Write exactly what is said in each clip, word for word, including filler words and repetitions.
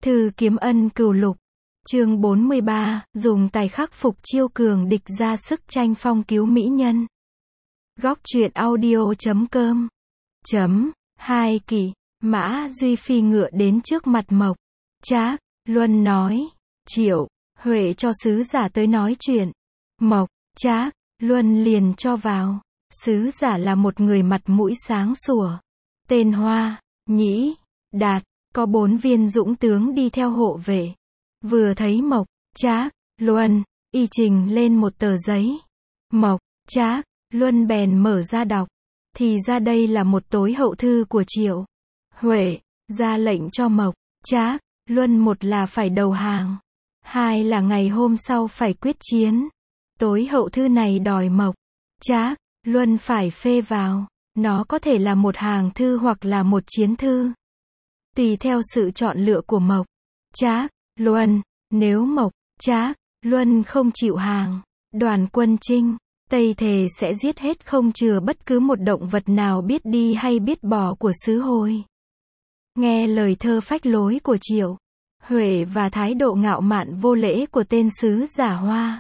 Thư Kiếm Ân Cửu Lục. Chương bốn mươi ba, dùng tài khắc phục chiêu cường địch ra sức tranh phong cứu mỹ nhân. Góc truyện audio chấm com. Chấm, hai Kỷ, Mã Duy phi ngựa đến trước mặt Mộc Trác Luân nói, Triệu Huệ cho sứ giả tới nói chuyện. Mộc Trác Luân liền cho vào. Sứ giả là một người mặt mũi sáng sủa, tên Hoa Nhĩ Đạt, có bốn viên dũng tướng đi theo hộ vệ. Vừa thấy Mộc Trác Luân, y trình lên một tờ giấy. Mộc Trác Luân bèn mở ra đọc, thì ra đây là một tối hậu thư của Triệu Huệ, ra lệnh cho Mộc Trác Luân một là phải đầu hàng, hai là ngày hôm sau phải quyết chiến. Tối hậu thư này đòi Mộc Trác Luân phải phê vào, nó có thể là một hàng thư hoặc là một chiến thư, tùy theo sự chọn lựa của Mộc Trác Luân. Nếu Mộc Trác Luân không chịu hàng, đoàn quân Trinh Tây thề sẽ giết hết không chừa bất cứ một động vật nào biết đi hay biết bỏ của xứ Hồi. Nghe lời thơ phách lối của Triệu Huệ và thái độ ngạo mạn vô lễ của tên sứ giả Hoa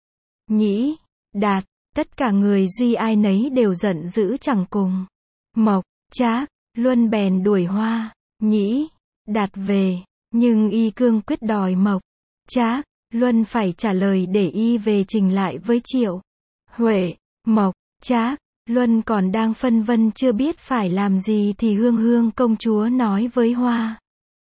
Nhĩ Đạt, tất cả người duy ai nấy đều giận dữ chẳng cùng. Mộc Trác Luân bèn đuổi Hoa Nhĩ Đạt về, nhưng y cương quyết đòi Mộc Trác Luân phải trả lời để y về trình lại với Triệu Huệ. Mộc Trác Luân còn đang phân vân chưa biết phải làm gì thì Hương Hương công chúa nói với Hoa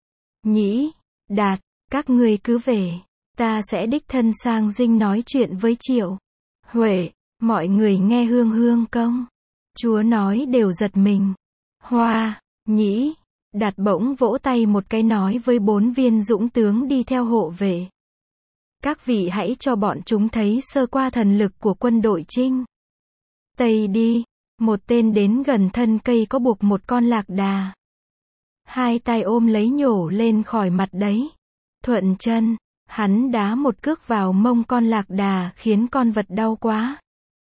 Nhĩ Đạt, các ngươi cứ về, ta sẽ đích thân sang dinh nói chuyện với Triệu Huệ. Mọi người nghe Hương Hương công chúa nói đều giật mình. Hoa Nhĩ Đạt bỗng vỗ tay một cái nói với bốn viên dũng tướng đi theo hộ vệ, các vị hãy cho bọn chúng thấy sơ qua thần lực của quân đội Trinh Tây đi. Một tên đến gần thân cây có buộc một con lạc đà, hai tay ôm lấy nhổ lên khỏi mặt đấy. Thuận chân, hắn đá một cước vào mông con lạc đà khiến con vật đau quá,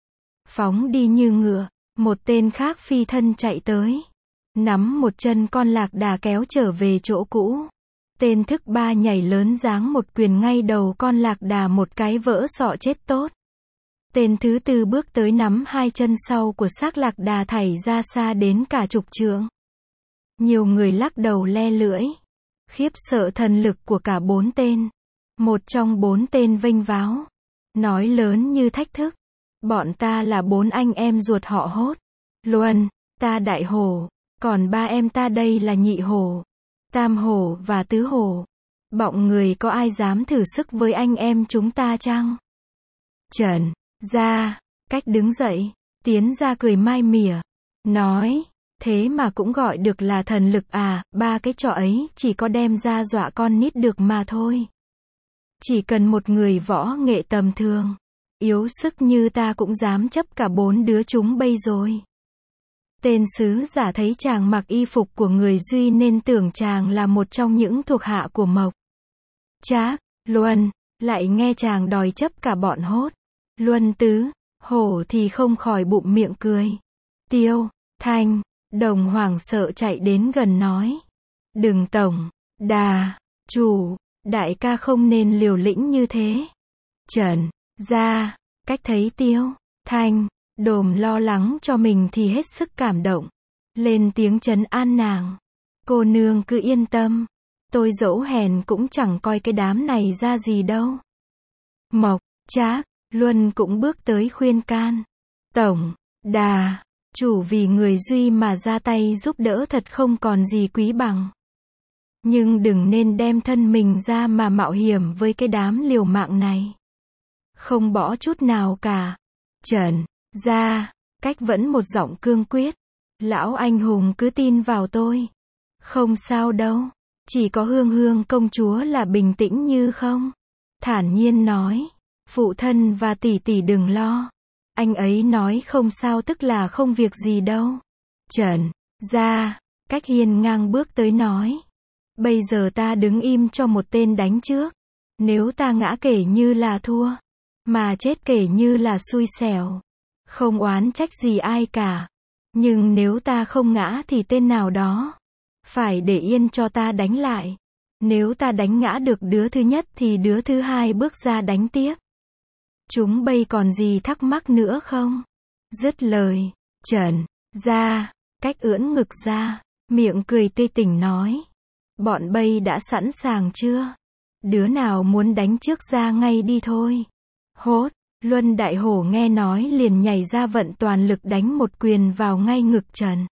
phóng đi như ngựa. Một tên khác phi thân chạy tới, nắm một chân con lạc đà kéo trở về chỗ cũ. Tên thức ba nhảy lớn giáng một quyền ngay đầu con lạc đà một cái vỡ sọ chết tốt. Tên thứ tư bước tới nắm hai chân sau của xác lạc đà thảy ra xa đến cả chục trượng. Nhiều người lắc đầu le lưỡi, khiếp sợ thần lực của cả bốn tên. Một trong bốn tên vênh váo, nói lớn như thách thức, bọn ta là bốn anh em ruột họ Hốt Luân, ta đại hổ, còn ba em ta đây là nhị hổ, tam hổ và tứ hổ. Bọng người có ai dám thử sức với anh em chúng ta chăng? Trần Gia Cách đứng dậy, tiến ra cười mai mỉa, nói, thế mà cũng gọi được là thần lực à? Ba cái trò ấy chỉ có đem ra dọa con nít được mà thôi. Chỉ cần một người võ nghệ tầm thường, yếu sức như ta cũng dám chấp cả bốn đứa chúng bây rồi. Tên sứ giả thấy chàng mặc y phục của người Duy nên tưởng chàng là một trong những thuộc hạ của Mộc Trác Luân, lại nghe chàng đòi chấp cả bọn Hốt Luân tứ hổ thì không khỏi bụng miệng cười. Tiêu Thanh Đồng hoảng sợ chạy đến gần nói, đừng tổng đà chủ, đại ca không nên liều lĩnh như thế. Trần Gia Cách thấy Tiêu Thanh Đồm lo lắng cho mình thì hết sức cảm động, lên tiếng trấn an nàng, cô nương cứ yên tâm, tôi dẫu hèn cũng chẳng coi cái đám này ra gì đâu. Mộc Trác Luân cũng bước tới khuyên can, tổng đà chủ vì người Duy mà ra tay giúp đỡ thật không còn gì quý bằng, nhưng đừng nên đem thân mình ra mà mạo hiểm với cái đám liều mạng này. Không bỏ chút nào cả. Trần Gia Cách vẫn một giọng cương quyết, lão anh hùng cứ tin vào tôi, không sao đâu. Chỉ có Hương Hương công chúa là bình tĩnh như không, thản nhiên nói, phụ thân và tỷ tỷ đừng lo, anh ấy nói không sao tức là không việc gì đâu. Trần Gia Cách hiên ngang bước tới nói, bây giờ ta đứng im cho một tên đánh trước, nếu ta ngã kể như là thua, mà chết kể như là xui xẻo, không oán trách gì ai cả. Nhưng nếu ta không ngã thì tên nào đó phải để yên cho ta đánh lại. Nếu ta đánh ngã được đứa thứ nhất thì đứa thứ hai bước ra đánh tiếp. Chúng bây còn gì thắc mắc nữa không? Dứt lời, Trần Gia Cách ưỡn ngực ra, miệng cười tươi tỉnh nói. Bọn bây đã sẵn sàng chưa? Đứa nào muốn đánh trước ra ngay đi thôi. Hốt, Luân Đại Hổ nghe nói liền nhảy ra vận toàn lực đánh một quyền vào ngay ngực Trần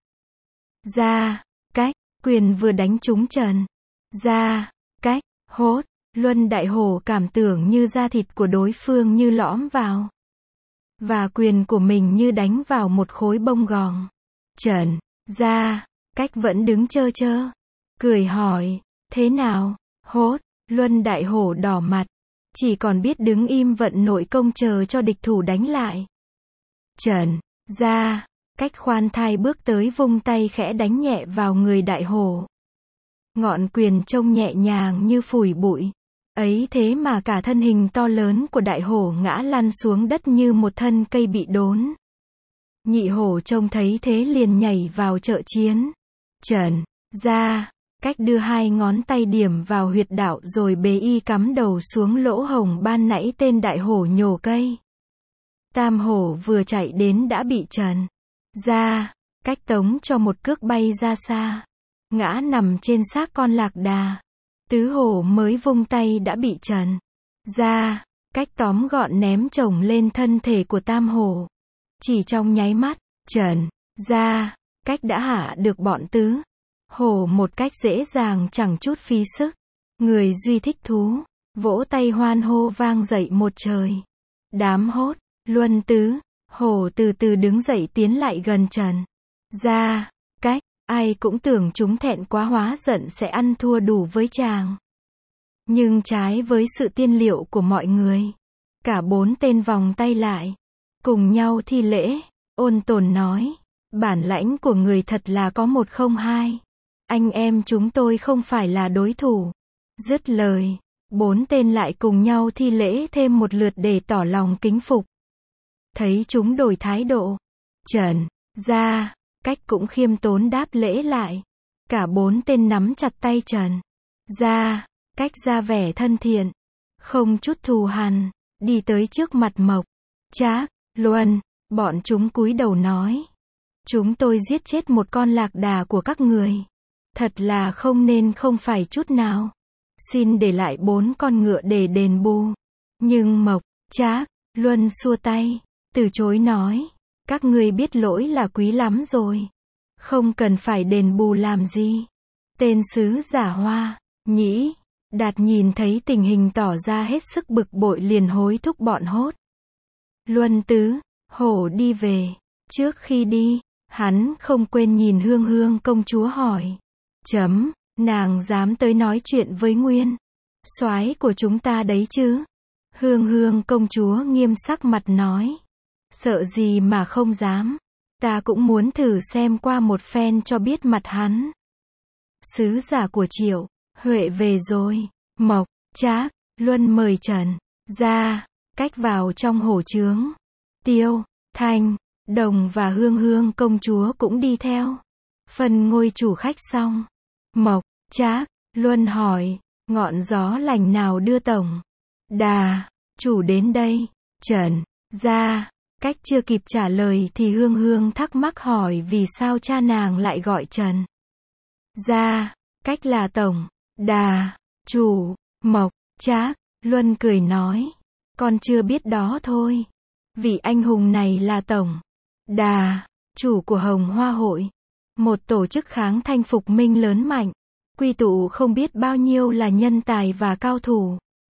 Gia Cách, quyền vừa đánh trúng Trần Gia Cách, hốt, Luân Đại Hổ cảm tưởng như da thịt của đối phương như lõm vào. Và quyền của mình như đánh vào một khối bông gòn. Trần Gia Cách vẫn đứng chơ chơ. Cười hỏi, thế nào? Hốt, Luân Đại Hổ đỏ mặt. Chỉ còn biết đứng im vận nội công chờ cho địch thủ đánh lại. Trần Gia Cách khoan thai bước tới vung tay khẽ đánh nhẹ vào người Đại Hổ. Ngọn quyền trông nhẹ nhàng như phủi bụi. Ấy thế mà cả thân hình to lớn của Đại Hổ ngã lăn xuống đất như một thân cây bị đốn. Nhị Hổ trông thấy thế liền nhảy vào trợ chiến. Trần Gia Cách đưa hai ngón tay điểm vào huyệt đạo rồi bế y cắm đầu xuống lỗ hổng ban nãy tên Đại Hổ nhổ cây. Tam Hổ vừa chạy đến đã bị Trần Gia Cách tống cho một cước bay ra xa. Ngã nằm trên xác con lạc đà. Tứ Hổ mới vung tay đã bị Trần Gia Cách tóm gọn ném chồng lên thân thể của Tam Hổ. Chỉ trong nháy mắt, Trần Gia Cách đã hạ được bọn Tứ Hổ một cách dễ dàng chẳng chút phí sức. Người duy thích thú, vỗ tay hoan hô vang dậy một trời. Đám Hốt, Luân Tứ Hổ từ từ đứng dậy tiến lại gần Trần Gia Cách. Ai cũng tưởng chúng thẹn quá hóa giận sẽ ăn thua đủ với chàng. Nhưng trái với sự tiên liệu của mọi người, cả bốn tên vòng tay lại, cùng nhau thi lễ, ôn tồn nói, bản lãnh của người thật là có một không hai. Anh em chúng tôi không phải là đối thủ. Dứt lời, bốn tên lại cùng nhau thi lễ thêm một lượt để tỏ lòng kính phục. Thấy chúng đổi thái độ, Trần Gia Cách cũng khiêm tốn đáp lễ lại. Cả bốn tên nắm chặt tay Trần Gia Cách ra vẻ thân thiện, không chút thù hằn, đi tới trước mặt Mộc, Trác, Luân. Bọn chúng cúi đầu nói, chúng tôi giết chết một con lạc đà của các người. Thật là không nên không phải chút nào. Xin để lại bốn con ngựa để đền bù. Nhưng Mộc, Trác, Luân xua tay, từ chối nói, các ngươi biết lỗi là quý lắm rồi. Không cần phải đền bù làm gì. Tên sứ giả Hoa, Nhĩ, Đạt nhìn thấy tình hình tỏ ra hết sức bực bội liền hối thúc bọn Hốt, Luân Tứ Hổ đi về. Trước khi đi, hắn không quên nhìn Hương Hương công chúa hỏi, chấm, nàng dám tới nói chuyện với Nguyên soái của chúng ta đấy chứ? Hương Hương công chúa nghiêm sắc mặt nói, sợ gì mà không dám, ta cũng muốn thử xem qua một phen cho biết mặt hắn. Sứ giả của Triệu Huệ về rồi. Mộc, Trác, Luân mời Trần Gia Cách vào trong hổ trướng. Tiêu, Thanh, Đồng và Hương Hương công chúa cũng đi theo. Phần ngôi chủ khách xong, Mộc, Trác, Luân hỏi, ngọn gió lành nào đưa tổng đà chủ đến đây? Trần Gia Cách chưa kịp trả lời thì Hương Hương thắc mắc hỏi vì sao cha nàng lại gọi Trần Gia Cách là tổng đà chủ. Mộc, Trác, Luân cười nói, con chưa biết đó thôi. Vị anh hùng này là tổng đà chủ của Hồng Hoa Hội, một tổ chức kháng thanh phục minh lớn mạnh, quy tụ không biết bao nhiêu là nhân tài và cao thủ.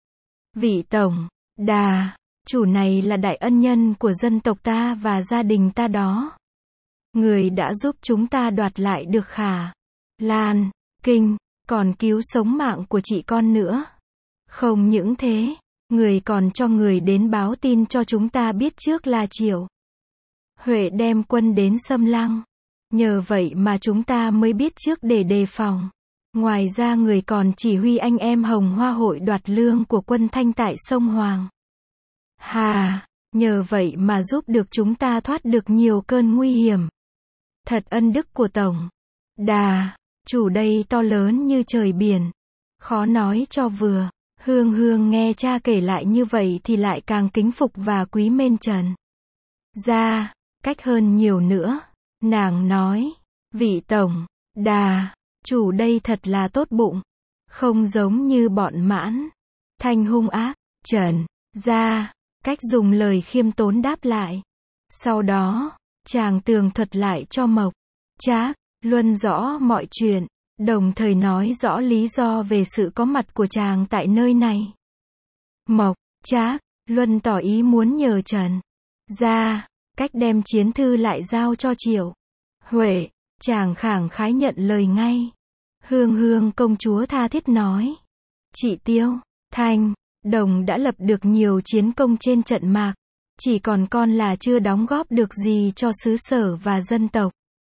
Vị tổng đà chủ này là đại ân nhân của dân tộc ta và gia đình ta đó. Người đã giúp chúng ta đoạt lại được Khả Lan Kinh, còn cứu sống mạng của chị con nữa. Không những thế, người còn cho người đến báo tin cho chúng ta biết trước là Triệu Huệ đem quân đến xâm lăng. Nhờ vậy mà chúng ta mới biết trước để đề phòng. Ngoài ra người còn chỉ huy anh em Hồng Hoa Hội đoạt lương của quân Thanh tại sông Hoàng Hà. Nhờ vậy mà giúp được chúng ta thoát được nhiều cơn nguy hiểm. Thật ân đức của tổng đà chủ đây to lớn như trời biển, Khó nói cho vừa. Hương Hương nghe cha kể lại như vậy thì lại càng kính phục và quý mến Trần gia cách hơn nhiều nữa. Nàng nói, vị tổng đà chủ đây thật là tốt bụng, không giống như bọn Mãn Thanh hung ác. Trần gia cách dùng lời khiêm tốn đáp lại. Sau đó, chàng tường thuật lại cho Mộc Trác Luân rõ mọi chuyện, đồng thời nói rõ lý do về sự có mặt của chàng tại nơi này. Mộc Trác Luân tỏ ý muốn nhờ Trần gia cách đem chiến thư lại giao cho Triệu Huệ. Chàng khẳng khái nhận lời ngay. Hương Hương công chúa tha thiết nói, chị Tiêu Thanh Đồng đã lập được nhiều chiến công trên trận mạc, chỉ còn con là chưa đóng góp được gì cho xứ sở và dân tộc.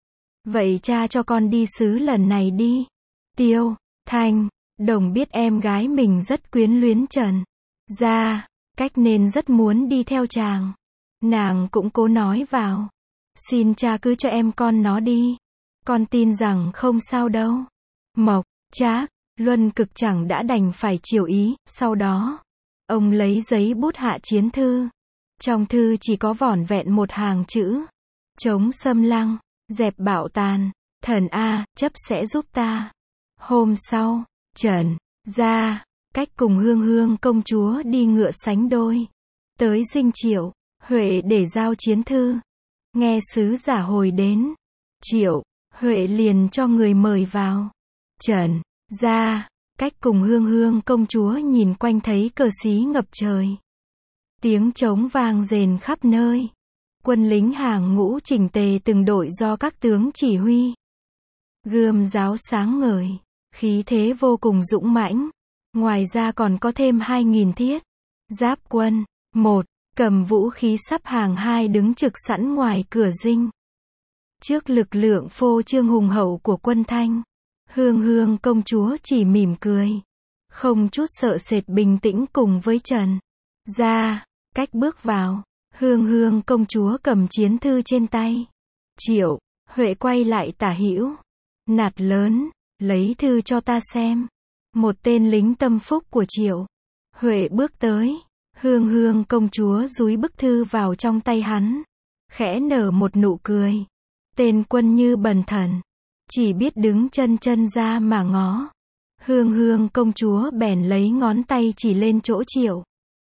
Vậy cha cho con đi xứ lần này đi. Tiêu Thanh Đồng biết em gái mình rất quyến luyến Trần gia cách nên rất muốn đi theo chàng. Nàng cũng cố nói vào, xin cha cứ cho em con nó đi, con tin rằng không sao đâu. Mộc Trác Luân cực chẳng đã đành phải chiều ý. Sau đó, ông lấy giấy bút hạ chiến thư. Trong thư chỉ có vỏn vẹn một hàng chữ: chống xâm lăng, dẹp bạo tàn, thần a, chấp sẽ giúp ta. Hôm sau, Trần gia cách cùng Hương Hương công chúa đi ngựa sánh đôi tới dinh Triệu Huệ để giao chiến thư. Nghe sứ giả hồi đến, Triệu Huệ liền cho người mời vào. Trần gia cách cùng Hương Hương công chúa nhìn quanh thấy cờ xí ngập trời, tiếng trống vang rền khắp nơi, quân lính hàng ngũ chỉnh tề từng đội do các tướng chỉ huy, gươm giáo sáng ngời, khí thế vô cùng dũng mãnh. Ngoài ra còn có thêm hai nghìn thiết giáp quân, một cầm vũ khí sắp hàng, hai đứng trực sẵn ngoài cửa dinh. Trước lực lượng phô trương hùng hậu của quân Thanh, Hương Hương công chúa chỉ mỉm cười, không chút sợ sệt, bình tĩnh cùng với Trần gia cách bước vào. Hương Hương công chúa cầm chiến thư trên tay. Triệu Huệ quay lại tả hữu, nạt lớn, lấy thư cho ta xem. Một tên lính tâm phúc của Triệu Huệ bước tới. Hương Hương công chúa dúi bức thư vào trong tay hắn, khẽ nở một nụ cười. Tên quân như bần thần, chỉ biết đứng chân chân ra mà ngó. Hương Hương công chúa bèn lấy ngón tay chỉ lên chỗ Triệu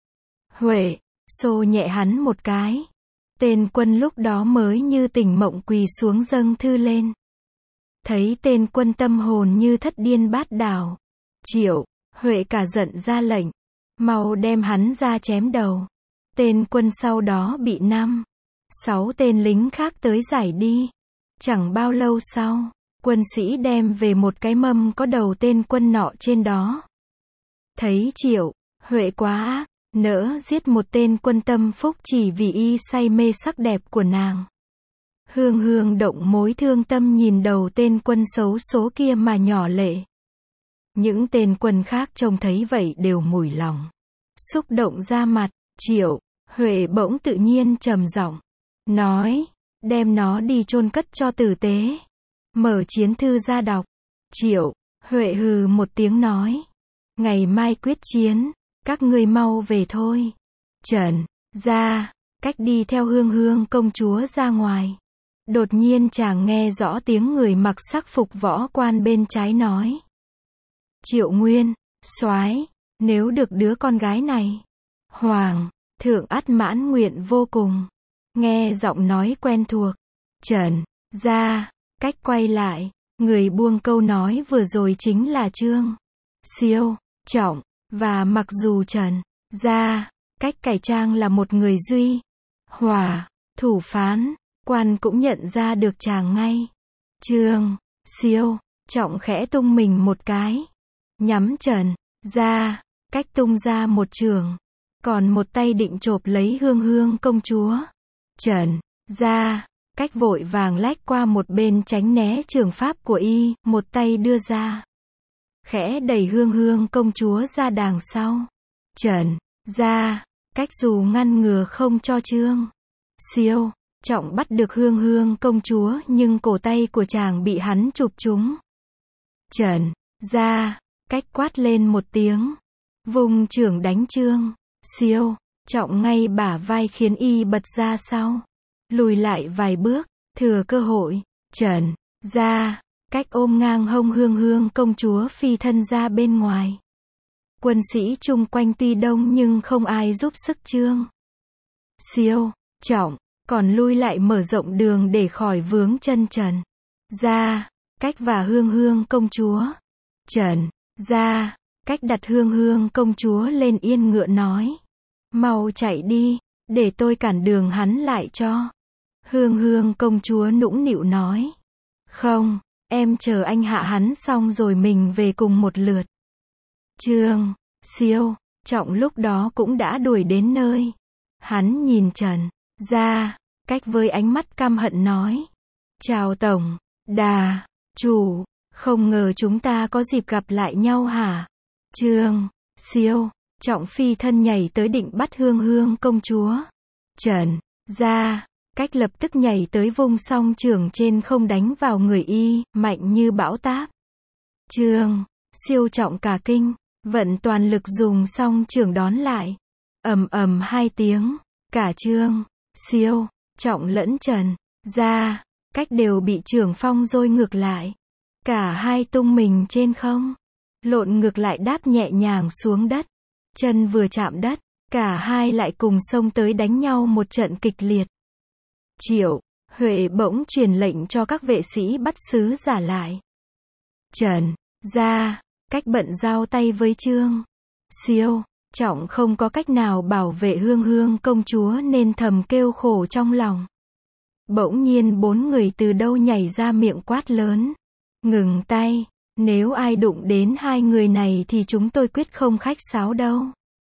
Huệ, xô nhẹ hắn một cái. Tên quân lúc đó mới như tỉnh mộng quỳ xuống dâng thư lên. Thấy tên quân tâm hồn như thất điên bát đảo, Triệu Huệ cả giận ra lệnh, mau đem hắn ra chém đầu. Tên quân sau đó bị năm, sáu tên lính khác tới giải đi. Chẳng bao lâu sau, quân sĩ đem về một cái mâm có đầu tên quân nọ trên đó. Thấy Triệu Huệ quá ác, nỡ giết một tên quân tâm phúc chỉ vì y say mê sắc đẹp của nàng. Hương Hương động mối thương tâm nhìn đầu tên quân xấu số kia mà nhỏ lệ. Những tên quân khác trông thấy vậy đều mủi lòng, xúc động ra mặt. Triệu Huệ bỗng tự nhiên trầm giọng nói, đem nó đi chôn cất cho tử tế. Mở chiến thư ra đọc. Triệu Huệ hừ một tiếng nói, ngày mai quyết chiến, các ngươi mau về thôi. Trần gia cách đi theo Hương Hương công chúa ra ngoài. Đột nhiên chàng nghe rõ tiếng người mặc sắc phục võ quan bên trái nói, Triệu Nguyên soái, nếu được đứa con gái này, Hoàng thượng ắt mãn nguyện vô cùng. Nghe giọng nói quen thuộc, Trần gia cách quay lại, người buông câu nói vừa rồi chính là Trương Siêu Trọng. Và mặc dù Trần gia cách cải trang là một người duy hỏa thủ phán, quan cũng nhận ra được chàng ngay. Trương Siêu Trọng khẽ tung mình một cái, nhắm Trần gia cách tung ra một chưởng, còn một tay định chộp lấy Hương Hương công chúa. Trần gia cách vội vàng lách qua một bên tránh né chưởng pháp của y, một tay đưa ra, khẽ đẩy Hương Hương công chúa ra đằng sau. Trần gia cách dù ngăn ngừa không cho Trương Siêu Trọng bắt được Hương Hương công chúa, nhưng cổ tay của chàng bị hắn chụp trúng. Trần gia cách quát lên một tiếng. Vùng trưởng đánh Trương Siêu Trọng ngay bả vai khiến y bật ra sau. Lùi lại vài bước, thừa cơ hội, Trần Gia Cách ôm ngang hông Hương Hương công chúa phi thân ra bên ngoài. Quân sĩ chung quanh tuy đông nhưng không ai giúp sức Trương Siêu Trọng, còn lui lại mở rộng đường để khỏi vướng chân Trần Gia Cách và Hương Hương công chúa. Trần Gia Cách đặt Hương Hương công chúa lên yên ngựa nói. Mau chạy đi, để tôi cản đường hắn lại cho. Hương Hương công chúa nũng nịu nói. Không, em chờ anh hạ hắn xong rồi mình về cùng một lượt. Trương Siêu Trọng lúc đó cũng đã đuổi đến nơi. Hắn nhìn Trần Gia Cách với ánh mắt căm hận nói. Chào Tổng Đà Chủ, không ngờ chúng ta có dịp gặp lại nhau hả? Trương Siêu Trọng phi thân nhảy tới định bắt Hương Hương công chúa. Trần Gia Cách lập tức nhảy tới vung song trưởng trên không đánh vào người y, mạnh như bão táp. Trương Siêu Trọng cả kinh, vận toàn lực dùng song trưởng đón lại. Ầm ầm hai tiếng, cả Trương Siêu Trọng lẫn Trần Gia Cách đều bị trưởng phong dôi ngược lại. Cả hai tung mình trên không, lộn ngược lại đáp nhẹ nhàng xuống đất. Chân vừa chạm đất, cả hai lại cùng xông tới đánh nhau một trận kịch liệt. Triệu Huệ bỗng truyền lệnh cho các vệ sĩ bắt sứ giả lại. Trần Gia Cách bận giao tay với Trương Siêu Trọng không có cách nào bảo vệ Hương Hương công chúa nên thầm kêu khổ trong lòng. Bỗng nhiên bốn người từ đâu nhảy ra miệng quát lớn. Ngừng tay, nếu ai đụng đến hai người này thì chúng tôi quyết không khách sáo đâu.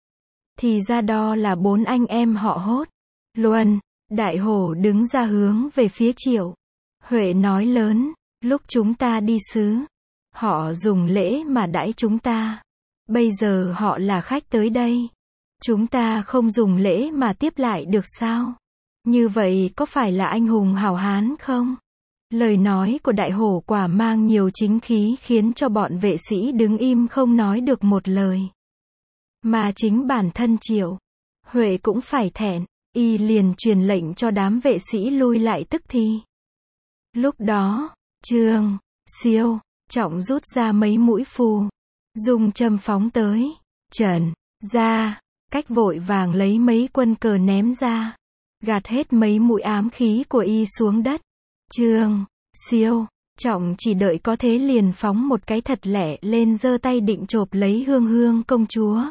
Thì ra đó là bốn anh em họ Hốt. Luân, Đại Hổ đứng ra hướng về phía Triệu Huệ nói lớn. Lúc chúng ta đi sứ, họ dùng lễ mà đãi chúng ta. Bây giờ họ là khách tới đây, chúng ta không dùng lễ mà tiếp lại được sao? Như vậy có phải là anh hùng hảo hán không? Lời nói của Đại Hổ quả mang nhiều chính khí khiến cho bọn vệ sĩ đứng im không nói được một lời. Mà chính bản thân Triệu Huệ cũng phải thẹn, y liền truyền lệnh cho đám vệ sĩ lui lại tức thì. Lúc đó, Trương Siêu Trọng rút ra mấy mũi phù, dùng châm phóng tới. Trần Gia Cách vội vàng lấy mấy quân cờ ném ra, gạt hết mấy mũi ám khí của y xuống đất. Trương Siêu Trọng chỉ đợi có thế liền phóng một cái thật lẹ lên giơ tay định chộp lấy Hương Hương công chúa.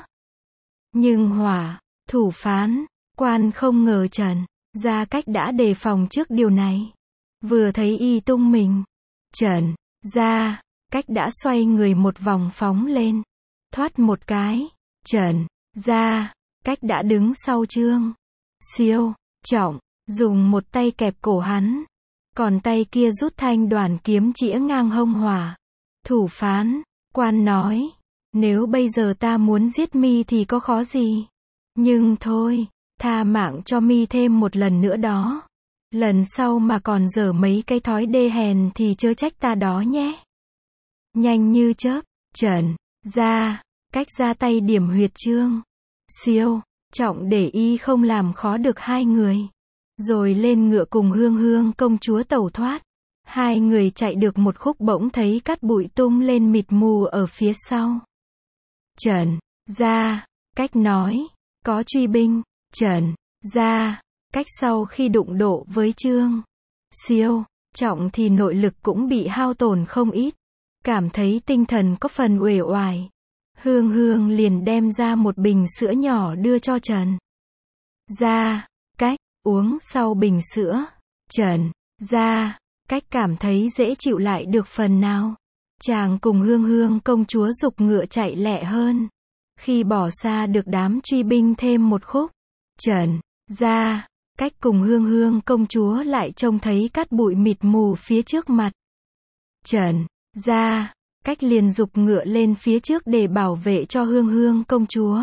Nhưng hỏa thủ phán quan không ngờ Trần Gia Cách đã đề phòng trước điều này. Vừa thấy y tung mình, Trần Gia Cách đã xoay người một vòng phóng lên. Thoát một cái, Trần Gia Cách đã đứng sau Trương Siêu Trọng, dùng một tay kẹp cổ hắn, còn tay kia rút thanh đoàn kiếm chĩa ngang hông hỏa. Thủ phán quan nói. Nếu bây giờ ta muốn giết mi thì có khó gì. Nhưng thôi, tha mạng cho mi thêm một lần nữa đó. Lần sau mà còn dở mấy cái thói đê hèn thì chớ trách ta đó nhé. Nhanh như chớp, Trần Gia Cách ra tay điểm huyệt Trương Siêu Trọng để y không làm khó được hai người. Rồi lên ngựa cùng Hương Hương công chúa tẩu thoát. Hai người chạy được một khúc bỗng thấy cát bụi tung lên mịt mù ở phía sau. Trần Gia Cách nói. Có truy binh. Trần Gia Cách sau khi đụng độ với Trương Siêu Trọng thì nội lực cũng bị hao tổn không ít. Cảm thấy tinh thần có phần uể oải. Hương Hương liền đem ra một bình sữa nhỏ đưa cho Trần Gia Cách uống sau bình sữa. Trần Gia Cách cảm thấy dễ chịu lại được phần nào. Chàng cùng Hương Hương công chúa giục ngựa chạy lẹ hơn. Khi bỏ xa được đám truy binh thêm một khúc, Trần Gia Cách cùng Hương Hương công chúa lại trông thấy cát bụi mịt mù phía trước mặt. Trần Gia Cách liền giục ngựa lên phía trước để bảo vệ cho Hương Hương công chúa.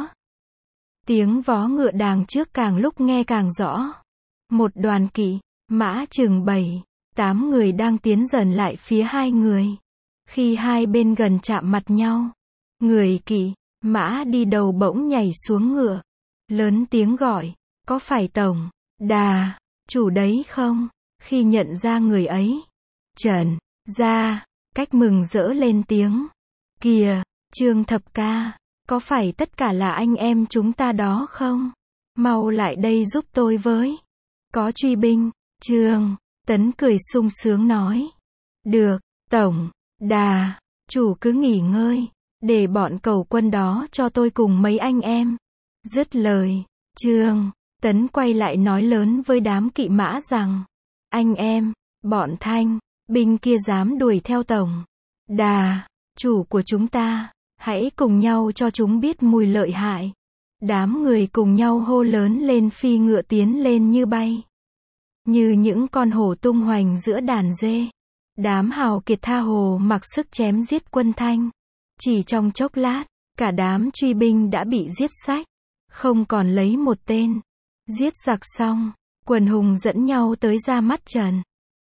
Tiếng vó ngựa đàng trước càng lúc nghe càng rõ. Một đoàn kỵ mã chừng bảy, tám người đang tiến dần lại phía hai người. Khi hai bên gần chạm mặt nhau, Người kỵ mã đi đầu bỗng nhảy xuống ngựa, lớn tiếng gọi, có phải tổng đà chủ đấy không? Khi nhận ra người ấy, Trần Gia Cách mừng rỡ lên tiếng, kìa, Trương thập ca, có phải tất cả là anh em chúng ta đó không? Mau lại đây giúp tôi với. Có truy binh. Trương Tấn cười sung sướng nói, được, tổng đà chủ cứ nghỉ ngơi, để bọn cầu quân đó cho tôi cùng mấy anh em. Dứt lời, Trương Tấn quay lại nói lớn với đám kỵ mã rằng, anh em, bọn Thanh binh kia dám đuổi theo tổng đà chủ của chúng ta, hãy cùng nhau cho chúng biết mùi lợi hại. Đám người cùng nhau hô lớn lên, phi ngựa tiến lên như bay, như những con hổ tung hoành giữa đàn dê. Đám hào kiệt tha hồ mặc sức chém giết quân Thanh. Chỉ trong chốc lát, cả đám truy binh đã bị giết sạch, không còn lấy một tên. Giết giặc xong, quần hùng dẫn nhau tới ra mắt Trần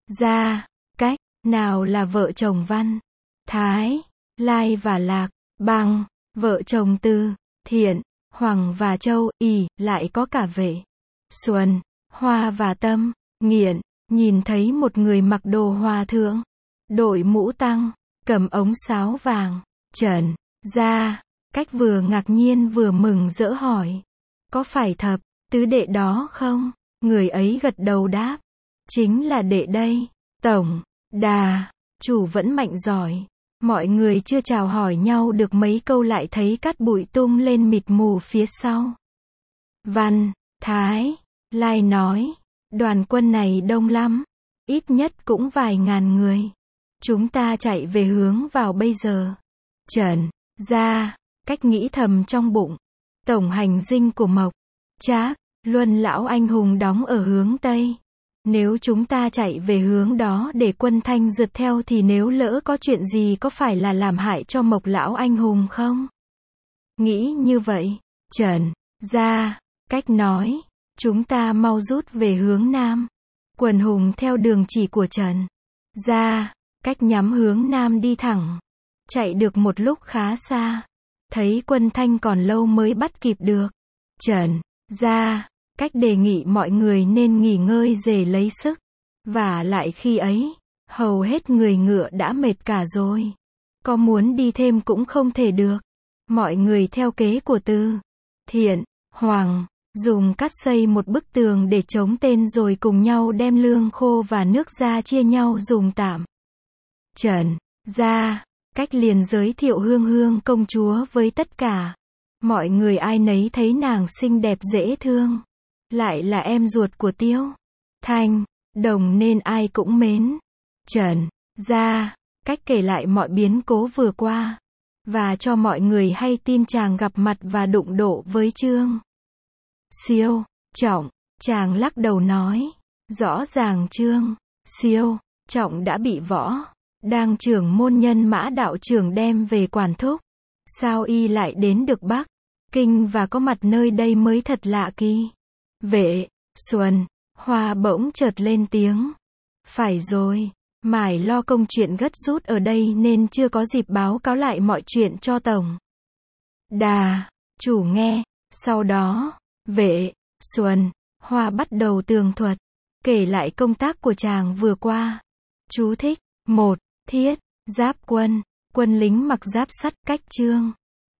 Gia Cách, nào là vợ chồng Văn, Thái, Lai và Lạc, Bằng, vợ chồng Tư, Thiện, Hoàng và Châu, ỉ, lại có cả Vệ, Xuân, Hoa và Tâm, Nghiện. Nhìn thấy một người mặc đồ hòa thượng, đội mũ tăng, cầm ống sáo vàng, Trần Gia Cách vừa ngạc nhiên vừa mừng rỡ hỏi, có phải thập tứ đệ đó không? Người ấy gật đầu đáp, chính là đệ đây. Tổng đà chủ vẫn mạnh giỏi. Mọi người chưa chào hỏi nhau được mấy câu lại thấy cát bụi tung lên mịt mù phía sau. Văn, Thái, Lai nói, đoàn quân này đông lắm, ít nhất cũng vài ngàn người. Chúng ta chạy về hướng vào bây giờ. Trần Gia Cách nghĩ thầm trong bụng, tổng hành dinh của Mộc Trác, Luân lão anh hùng đóng ở hướng Tây. Nếu chúng ta chạy về hướng đó để quân Thanh rượt theo thì nếu lỡ có chuyện gì có phải là làm hại cho Mộc lão anh hùng không? Nghĩ như vậy, Trần Gia Cách nói, chúng ta mau rút về hướng Nam. Quần hùng theo đường chỉ của Trần Gia Cách nhắm hướng Nam đi thẳng. Chạy được một lúc khá xa, thấy quân Thanh còn lâu mới bắt kịp được. Trần Gia Cách đề nghị mọi người nên nghỉ ngơi để lấy sức. Và lại khi ấy, hầu hết người ngựa đã mệt cả rồi. Có muốn đi thêm cũng không thể được. Mọi người theo kế của Tư, Thiện, Hoàng, dùng cát xây một bức tường để chống tên rồi cùng nhau đem lương khô và nước ra chia nhau dùng tạm. Trần Gia Cách liền giới thiệu Hương Hương công chúa với tất cả. Mọi người ai nấy thấy nàng xinh đẹp dễ thương, lại là em ruột của Tiêu Thanh Đồng nên ai cũng mến. Trần Gia Cách kể lại mọi biến cố vừa qua, và cho mọi người hay tin chàng gặp mặt và đụng độ với Trương Siêu Trọng. Chàng lắc đầu nói, rõ ràng Trương Siêu Trọng đã bị võ đang trưởng môn nhân Mã đạo trưởng đem về quản thúc. Sao y lại đến được Bắc Kinh và có mặt nơi đây mới thật lạ kỳ. Vệ Xuân Hoa bỗng chợt lên tiếng, phải rồi, mải lo công chuyện gấp rút ở đây nên chưa có dịp báo cáo lại mọi chuyện cho tổng đà chủ nghe. Sau đó, Vệ Xuân Hoa bắt đầu tường thuật, kể lại công tác của chàng vừa qua. Chú thích: một. Thiết giáp quân, quân lính mặc giáp sắt cách Trương